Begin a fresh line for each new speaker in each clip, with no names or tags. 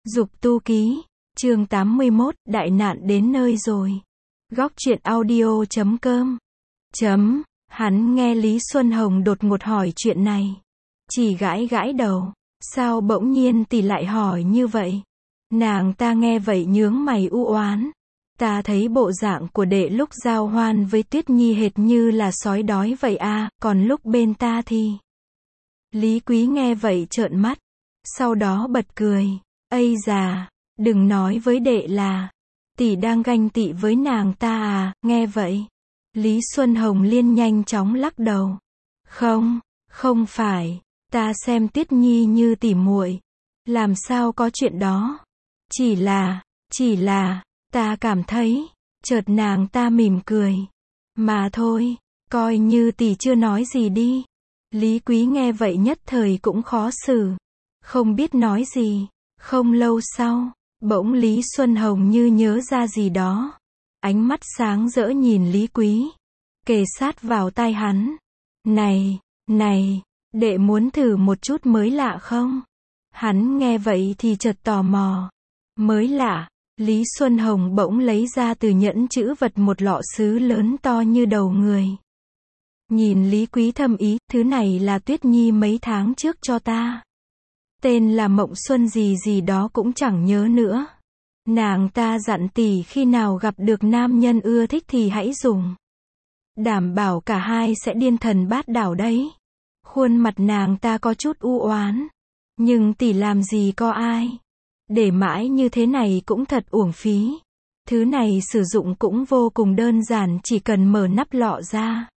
Dục tu ký, chương 81, đại nạn đến nơi rồi. Góc truyện audio.com. Hắn nghe Lý Xuân Hồng đột ngột hỏi chuyện này. Chỉ gãi gãi đầu. Sao bỗng nhiên tỷ lại hỏi như vậy? Nàng ta nghe vậy nhướng mày u oán. Ta thấy bộ dạng của đệ lúc giao hoan với Tuyết Nhi hệt như là sói đói vậy à, còn lúc bên ta thì... Lý Quý nghe vậy trợn mắt. Sau đó bật cười. Ây già, đừng nói với đệ là tỷ đang ganh tị với nàng ta à, nghe vậy. Lý Xuân Hồng liên nhanh chóng lắc đầu. Không phải, ta xem Tuyết Nhi như tỉ muội. Làm sao có chuyện đó. Chỉ là, ta cảm thấy, chợt nàng ta mỉm cười. Mà thôi, coi như tỷ chưa nói gì đi. Lý Quý nghe vậy nhất thời cũng khó xử. Không biết nói gì. Không lâu sau, bỗng Lý Xuân Hồng như nhớ ra gì đó. Ánh mắt sáng rỡ nhìn Lý Quý. Kề sát vào tai hắn. Này, đệ muốn thử một chút mới lạ không? Hắn nghe vậy thì chợt tò mò. Mới lạ, Lý Xuân Hồng bỗng lấy ra từ nhẫn chữ vật một lọ sứ lớn to như đầu người. Nhìn Lý Quý thầm ý, thứ này là Tuyết Nhi mấy tháng trước cho ta. Tên là Mộng Xuân gì đó cũng chẳng nhớ nữa. Nàng ta dặn tỷ khi nào gặp được nam nhân ưa thích thì hãy dùng. Đảm bảo cả hai sẽ điên thần bát đảo đấy. Khuôn mặt nàng ta có chút u oán. Nhưng tỷ làm gì có ai. Để mãi như thế này cũng thật uổng phí. Thứ này sử dụng cũng vô cùng đơn giản, chỉ cần mở nắp lọ ra.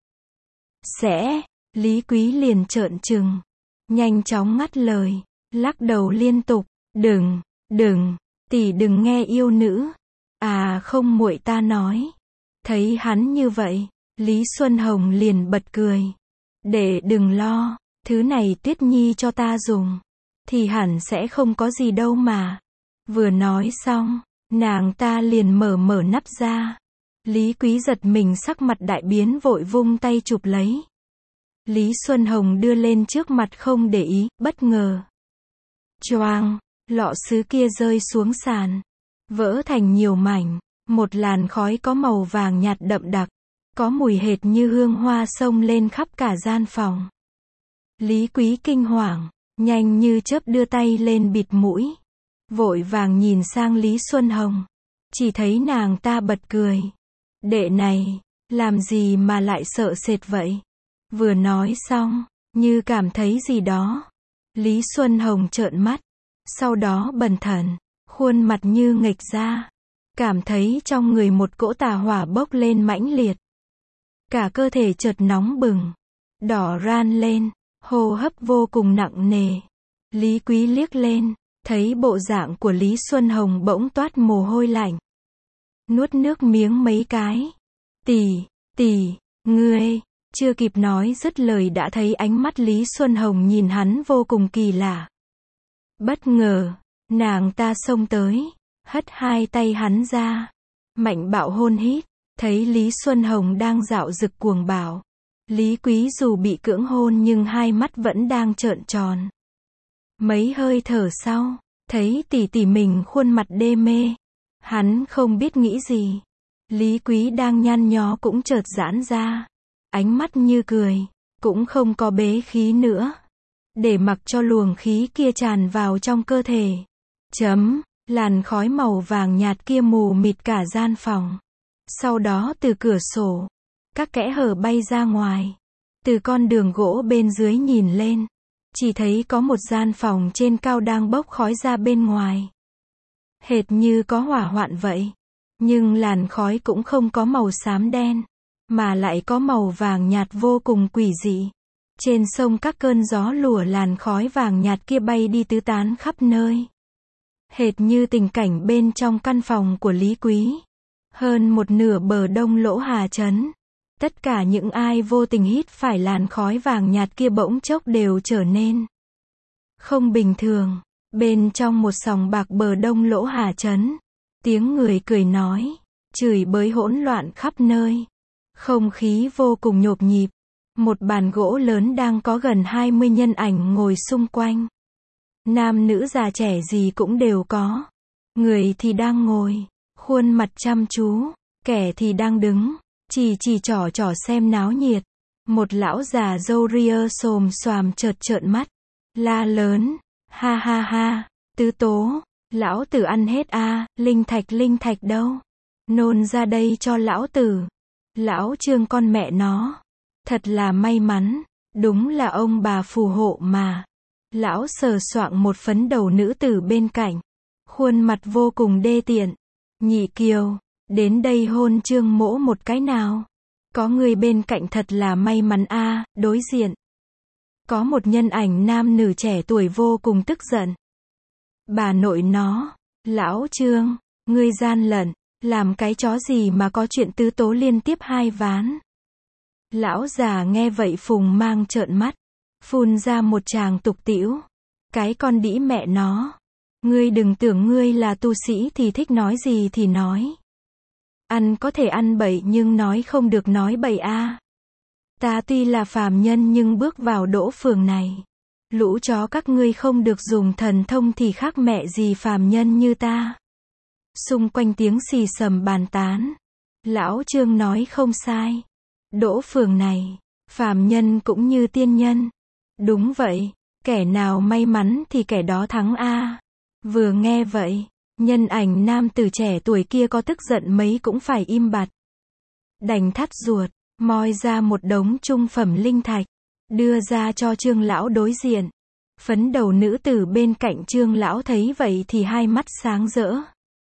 Lý Quý liền trợn trừng. Nhanh chóng ngắt lời. Lắc đầu liên tục. Đừng, tỷ đừng nghe yêu nữ. À không, muội ta nói. Thấy hắn như vậy, Lý Xuân Hồng liền bật cười. Đệ đừng lo, thứ này Tuyết Nhi cho ta dùng. Thì hẳn sẽ không có gì đâu mà. Vừa nói xong, nàng ta liền mở nắp ra. Lý Quý giật mình, sắc mặt đại biến, vội vung tay chụp lấy. Lý Xuân Hồng đưa lên trước mặt không để ý, bất ngờ. Choang, lọ sứ kia rơi xuống sàn, vỡ thành nhiều mảnh, một làn khói có màu vàng nhạt đậm đặc, có mùi hệt như hương hoa xông lên khắp cả gian phòng. Lý Quý kinh hoàng, nhanh như chớp đưa tay lên bịt mũi, vội vàng nhìn sang Lý Xuân Hồng, chỉ thấy nàng ta bật cười. Đệ này, làm gì mà lại sợ sệt vậy? Vừa nói xong, như cảm thấy gì đó. Lý Xuân Hồng trợn mắt, sau đó bần thần, khuôn mặt như nghệch ra, cảm thấy trong người một cỗ tà hỏa bốc lên mãnh liệt. Cả cơ thể chợt nóng bừng, đỏ ran lên, hô hấp vô cùng nặng nề. Lý Quý liếc lên, thấy bộ dạng của Lý Xuân Hồng bỗng toát mồ hôi lạnh. Nuốt nước miếng mấy cái. Tỷ, ngươi... Chưa kịp nói dứt lời đã thấy ánh mắt Lý Xuân Hồng nhìn hắn vô cùng kỳ lạ. Bất ngờ, nàng ta xông tới, hất hai tay hắn ra, mạnh bạo hôn hít. Thấy Lý Xuân Hồng đang dạo dực cuồng bạo, Lý Quý dù bị cưỡng hôn nhưng hai mắt vẫn đang trợn tròn. Mấy hơi thở sau, thấy tỷ mình khuôn mặt đê mê, hắn không biết nghĩ gì. Lý Quý đang nhăn nhó cũng chợt giãn ra. Ánh mắt như cười, cũng không có bế khí nữa. Để mặc cho luồng khí kia tràn vào trong cơ thể. Làn khói màu vàng nhạt kia mù mịt cả gian phòng. Sau đó từ cửa sổ, các kẽ hở bay ra ngoài. Từ con đường gỗ bên dưới nhìn lên, chỉ thấy có một gian phòng trên cao đang bốc khói ra bên ngoài. Hệt như có hỏa hoạn vậy. Nhưng làn khói cũng không có màu xám đen, mà lại có màu vàng nhạt vô cùng quỷ dị. Trên sông các cơn gió lùa làn khói vàng nhạt kia bay đi tứ tán khắp nơi. Hệt như tình cảnh bên trong căn phòng của Lý Quý. Hơn một nửa bờ đông Lỗ Hà Trấn. Tất cả những ai vô tình hít phải làn khói vàng nhạt kia bỗng chốc đều trở nên không bình thường. Bên trong một sòng bạc bờ đông Lỗ Hà Trấn, tiếng người cười nói, chửi bới hỗn loạn khắp nơi. Không khí vô cùng nhộp nhịp. Một bàn gỗ lớn đang có gần 20 nhân ảnh ngồi xung quanh. Nam nữ già trẻ gì cũng đều có. Người thì đang ngồi, khuôn mặt chăm chú, kẻ thì đang đứng, chỉ trỏ xem náo nhiệt. Một lão già râu ria xồm xoàm chợt trợn mắt, la lớn, ha ha ha, Tứ Tố, lão tử ăn hết a, linh thạch đâu? Nôn ra đây cho lão tử. Lão Trương con mẹ nó. Thật là may mắn, đúng là ông bà phù hộ mà. Lão sờ soạng một phấn đầu nữ tử bên cạnh, khuôn mặt vô cùng đê tiện. Nhị Kiều, đến đây hôn Trương Mỗ một cái nào. Có người bên cạnh thật là may mắn a. Đối diện có một nhân ảnh nam nữ trẻ tuổi vô cùng tức giận. Bà nội nó, lão Trương, ngươi gian lận, làm cái chó gì mà có chuyện Tứ Tố liên tiếp 2 ván. Lão già nghe vậy phùng mang trợn mắt, phun ra một tràng tục tĩu. Cái con đĩ mẹ nó. Ngươi đừng tưởng ngươi là tu sĩ thì thích nói gì thì nói. Ăn có thể ăn bậy nhưng nói không được nói bậy a. Ta tuy là phàm nhân nhưng bước vào đỗ phường này. Lũ chó các ngươi không được dùng thần thông thì khác mẹ gì phàm nhân như ta. Xung quanh tiếng xì xầm bàn tán. Lão Trương nói không sai. Đỗ phường này, phàm nhân cũng như tiên nhân. Đúng vậy, kẻ nào may mắn thì kẻ đó thắng a. Vừa nghe vậy, nhân ảnh nam tử trẻ tuổi kia có tức giận mấy cũng phải im bặt. Đành thắt ruột, moi ra một đống trung phẩm linh thạch, đưa ra cho Trương lão đối diện. Phấn đầu nữ tử bên cạnh Trương lão thấy vậy thì hai mắt sáng rỡ.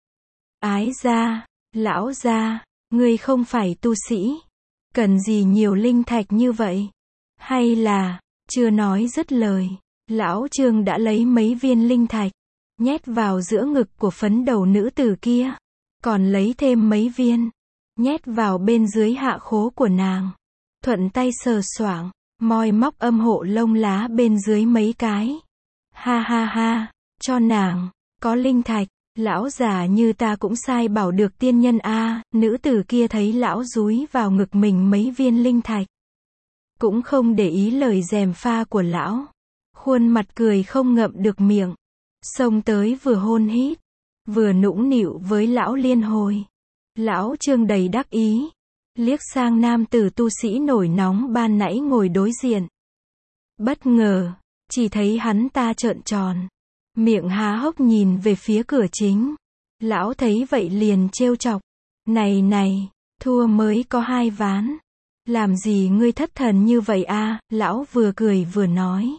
Ái gia, lão gia, ngươi không phải tu sĩ, cần gì nhiều linh thạch như vậy? Hay là, chưa nói dứt lời, lão Trương đã lấy mấy viên linh thạch, nhét vào giữa ngực của phấn đầu nữ tử kia, còn lấy thêm mấy viên, nhét vào bên dưới hạ khố của nàng. Thuận tay sờ soạng, moi móc âm hộ lông lá bên dưới mấy cái. Ha ha ha, cho nàng, có linh thạch, lão già như ta cũng sai bảo được tiên nhân a. Nữ tử kia thấy lão dúi vào ngực mình mấy viên linh thạch, cũng không để ý lời gièm pha của lão, khuôn mặt cười không ngậm được miệng, xông tới vừa hôn hít, vừa nũng nịu với lão liên hồi. Lão Trương đầy đắc ý, liếc sang nam tử tu sĩ nổi nóng ban nãy ngồi đối diện. Bất ngờ, chỉ thấy hắn ta trợn tròn, miệng há hốc nhìn về phía cửa chính. Lão thấy vậy liền trêu chọc. Này này, thua mới có 2 ván. Làm gì ngươi thất thần như vậy a? Lão vừa cười vừa nói.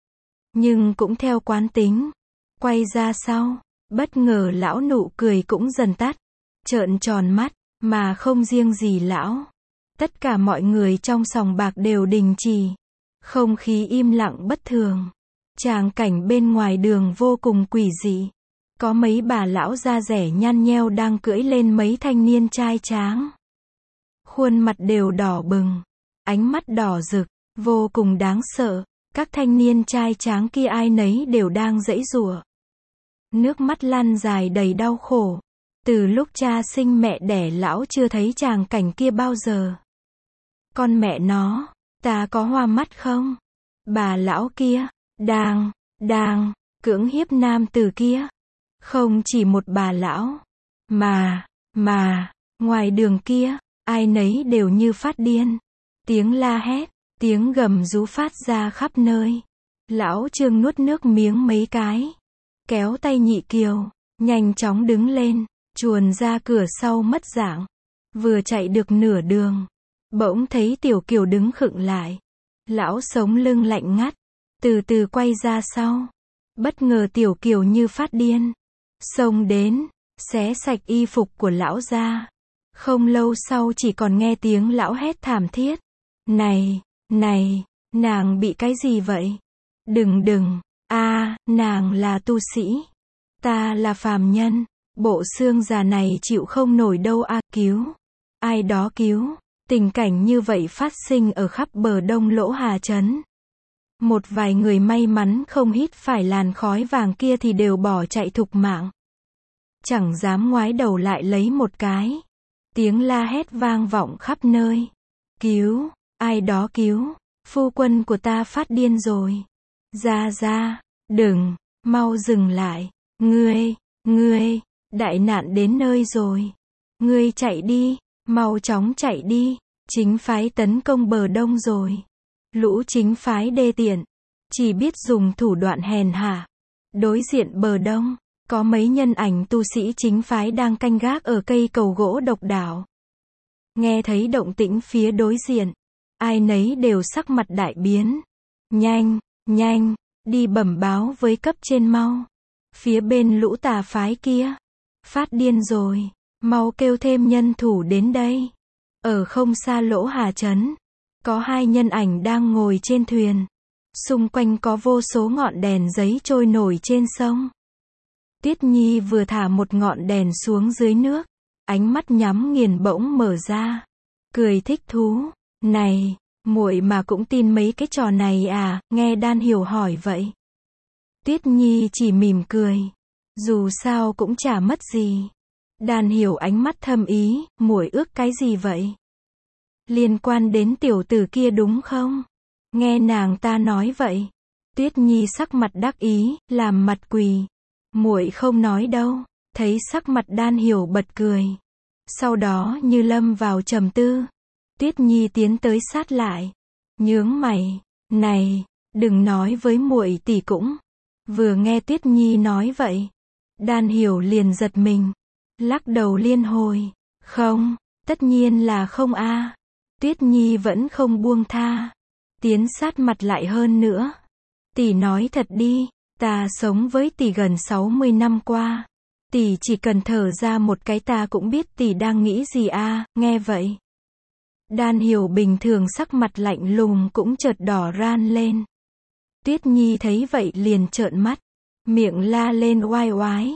Nhưng cũng theo quán tính, quay ra sau, bất ngờ lão nụ cười cũng dần tắt, trợn tròn mắt, mà không riêng gì lão. Tất cả mọi người trong sòng bạc đều đình chỉ, không khí im lặng bất thường. Tràng cảnh bên ngoài đường vô cùng quỷ dị. Có mấy bà lão da rẻ nhăn nheo đang cưỡi lên mấy thanh niên trai tráng. Khuôn mặt đều đỏ bừng, ánh mắt đỏ rực, vô cùng đáng sợ. Các thanh niên trai tráng kia ai nấy đều đang giãy giụa, nước mắt lăn dài đầy đau khổ. Từ lúc cha sinh mẹ đẻ lão chưa thấy tràng cảnh kia bao giờ. Con mẹ nó, ta có hoa mắt không? Bà lão kia đang cưỡng hiếp nam tử kia. Không chỉ một bà lão, mà ngoài đường kia, ai nấy đều như phát điên. Tiếng la hét, tiếng gầm rú phát ra khắp nơi. Lão Trương nuốt nước miếng mấy cái, kéo tay Nhị Kiều, nhanh chóng đứng lên, chuồn ra cửa sau mất dạng. Vừa chạy được nửa đường, bỗng thấy Tiểu Kiều đứng khựng lại. Lão sống lưng lạnh ngắt, từ từ quay ra sau. Bất ngờ Tiểu Kiều như phát điên, xông đến, xé sạch y phục của lão ra. Không lâu sau chỉ còn nghe tiếng lão hét thảm thiết. Này, nàng bị cái gì vậy? Đừng, nàng là tu sĩ. Ta là phàm nhân, bộ xương già này chịu không nổi đâu cứu. Ai đó cứu. Tình cảnh như vậy phát sinh ở khắp bờ Đông Lỗ Hà trấn. Một vài người may mắn không hít phải làn khói vàng kia thì đều bỏ chạy thục mạng. Chẳng dám ngoái đầu lại lấy một cái. Tiếng la hét vang vọng khắp nơi. Cứu, ai đó cứu, phu quân của ta phát điên rồi. Ra, mau dừng lại. Ngươi, đại nạn đến nơi rồi. Ngươi chạy đi, mau chóng chạy đi. Chính phái tấn công bờ đông rồi. Lũ chính phái đê tiện, chỉ biết dùng thủ đoạn hèn hạ. Đối diện bờ đông, có mấy nhân ảnh tu sĩ chính phái đang canh gác ở cây cầu gỗ độc đạo. Nghe thấy động tĩnh phía đối diện, ai nấy đều sắc mặt đại biến. Nhanh, đi bẩm báo với cấp trên mau. Phía bên lũ tà phái kia, phát điên rồi, mau kêu thêm nhân thủ đến đây. Ở không xa Lỗ Hà Trấn, có hai nhân ảnh đang ngồi trên thuyền. Xung quanh có vô số ngọn đèn giấy trôi nổi trên sông. Tuyết Nhi vừa thả một ngọn đèn xuống dưới nước, ánh mắt nhắm nghiền bỗng mở ra, cười thích thú. Này, muội mà cũng tin mấy cái trò này à? Nghe Đan Hiểu hỏi vậy. Tuyết Nhi chỉ mỉm cười, dù sao cũng chả mất gì. Đan Hiểu ánh mắt thâm ý, muội ước cái gì vậy? Liên quan đến tiểu tử kia đúng không? Nghe nàng ta nói vậy. Tuyết Nhi sắc mặt đắc ý, làm mặt quỳ. Muội không nói đâu. Thấy sắc mặt Đan Hiểu bật cười. Sau đó như lâm vào trầm tư. Tuyết Nhi tiến tới sát lại, nhướng mày. Này, đừng nói với muội tỷ cũng. Vừa nghe Tuyết Nhi nói vậy, Đan Hiểu liền giật mình, lắc đầu liên hồi. Không, tất nhiên là không a. Tuyết Nhi vẫn không buông tha, tiến sát mặt lại hơn nữa. Tỷ nói thật đi, ta sống với tỷ gần 60 năm qua. Tỷ chỉ cần thở ra một cái ta cũng biết tỷ đang nghĩ gì a. Nghe vậy, Đan Hiểu bình thường sắc mặt lạnh lùng cũng chợt đỏ ran lên. Tuyết Nhi thấy vậy liền trợn mắt, miệng la lên oai oái.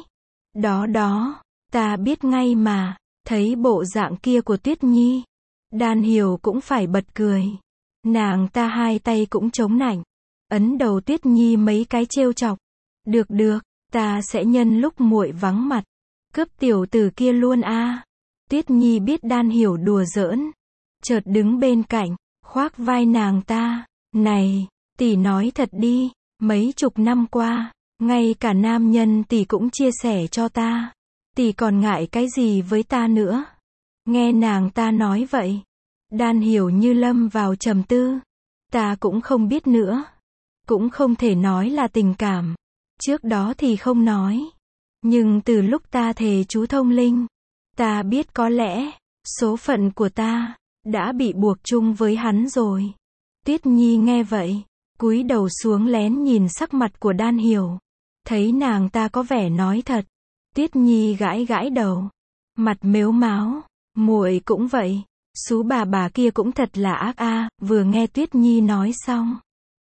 Đó, ta biết ngay mà. Thấy bộ dạng kia của Tuyết Nhi, Đan Hiểu cũng phải bật cười. Nàng ta hai tay cũng chống nạnh, ấn đầu Tuyết Nhi mấy cái trêu chọc. Được, ta sẽ nhân lúc muội vắng mặt, cướp tiểu tử kia luôn a. Tuyết Nhi biết Đan Hiểu đùa giỡn, chợt đứng bên cạnh, khoác vai nàng ta. Này, tỷ nói thật đi, mấy chục năm qua, ngay cả nam nhân tỷ cũng chia sẻ cho ta. Tỷ còn ngại cái gì với ta nữa? Nghe nàng ta nói vậy, Đan Hiểu như lâm vào trầm tư. Ta cũng không biết nữa. Cũng không thể nói là tình cảm. Trước đó thì không nói. Nhưng từ lúc ta thề chú thông linh, ta biết có lẽ, số phận của ta đã bị buộc chung với hắn rồi. Tuyết Nhi nghe vậy, cúi đầu xuống lén nhìn sắc mặt của Đan Hiểu. Thấy nàng ta có vẻ nói thật, Tuyết Nhi gãi gãi đầu, mặt mếu máo. Muội cũng vậy, xú bà kia cũng thật là ác a. Vừa nghe Tuyết Nhi nói xong,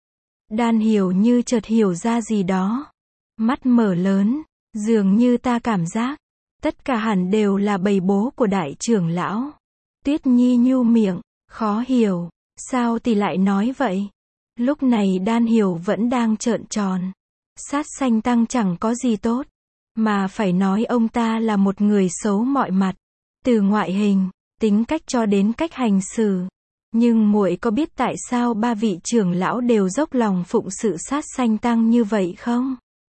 Đan Hiểu như chợt hiểu ra gì đó, mắt mở lớn. Dường như ta cảm giác, tất cả hẳn đều là bầy bố của đại trưởng lão. Tuyết Nhi nhu miệng, khó hiểu, sao tỷ lại nói vậy? Lúc này Đan Hiểu vẫn đang trợn tròn. Sát sanh tăng chẳng có gì tốt, mà phải nói ông ta là một người xấu mọi mặt, từ ngoại hình, tính cách cho đến cách hành xử. Nhưng muội có biết tại sao ba vị trưởng lão đều dốc lòng phụng sự sát sanh tăng như vậy không?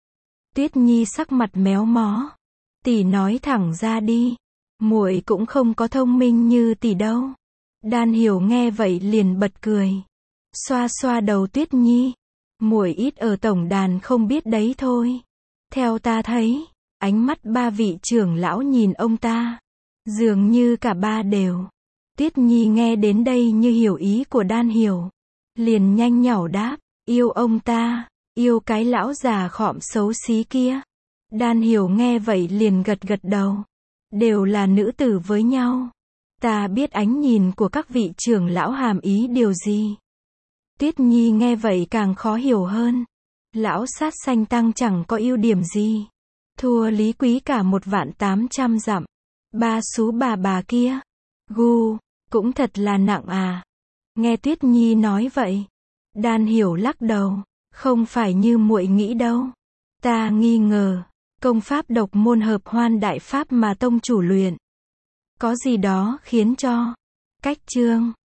Tuyết Nhi sắc mặt méo mó. Tỷ nói thẳng ra đi. Muội cũng không có thông minh như tỷ đâu. Đan Hiểu nghe vậy liền bật cười. Xoa xoa đầu Tuyết Nhi. Muội ít ở tổng đàn không biết đấy thôi. Theo ta thấy, ánh mắt ba vị trưởng lão nhìn ông ta, dường như cả ba đều. Tuyết Nhi nghe đến đây như hiểu ý của Đan Hiểu, liền nhanh nhảu đáp, yêu ông ta, yêu cái lão già khọm xấu xí kia. Đan Hiểu nghe vậy liền gật gật đầu. Đều là nữ tử với nhau. Ta biết ánh nhìn của các vị trưởng lão hàm ý điều gì. Tuyết Nhi nghe vậy càng khó hiểu hơn. Lão sát sanh tăng chẳng có ưu điểm gì. Thua Lý Quý cả 1.800.000 dặm. Ba xú bà kia. Gu, cũng thật là nặng à. Nghe Tuyết Nhi nói vậy, Đan Hiểu lắc đầu. Không phải như muội nghĩ đâu. Ta nghi ngờ, công pháp độc môn hợp hoan đại pháp mà tông chủ luyện, có gì đó khiến cho cách chương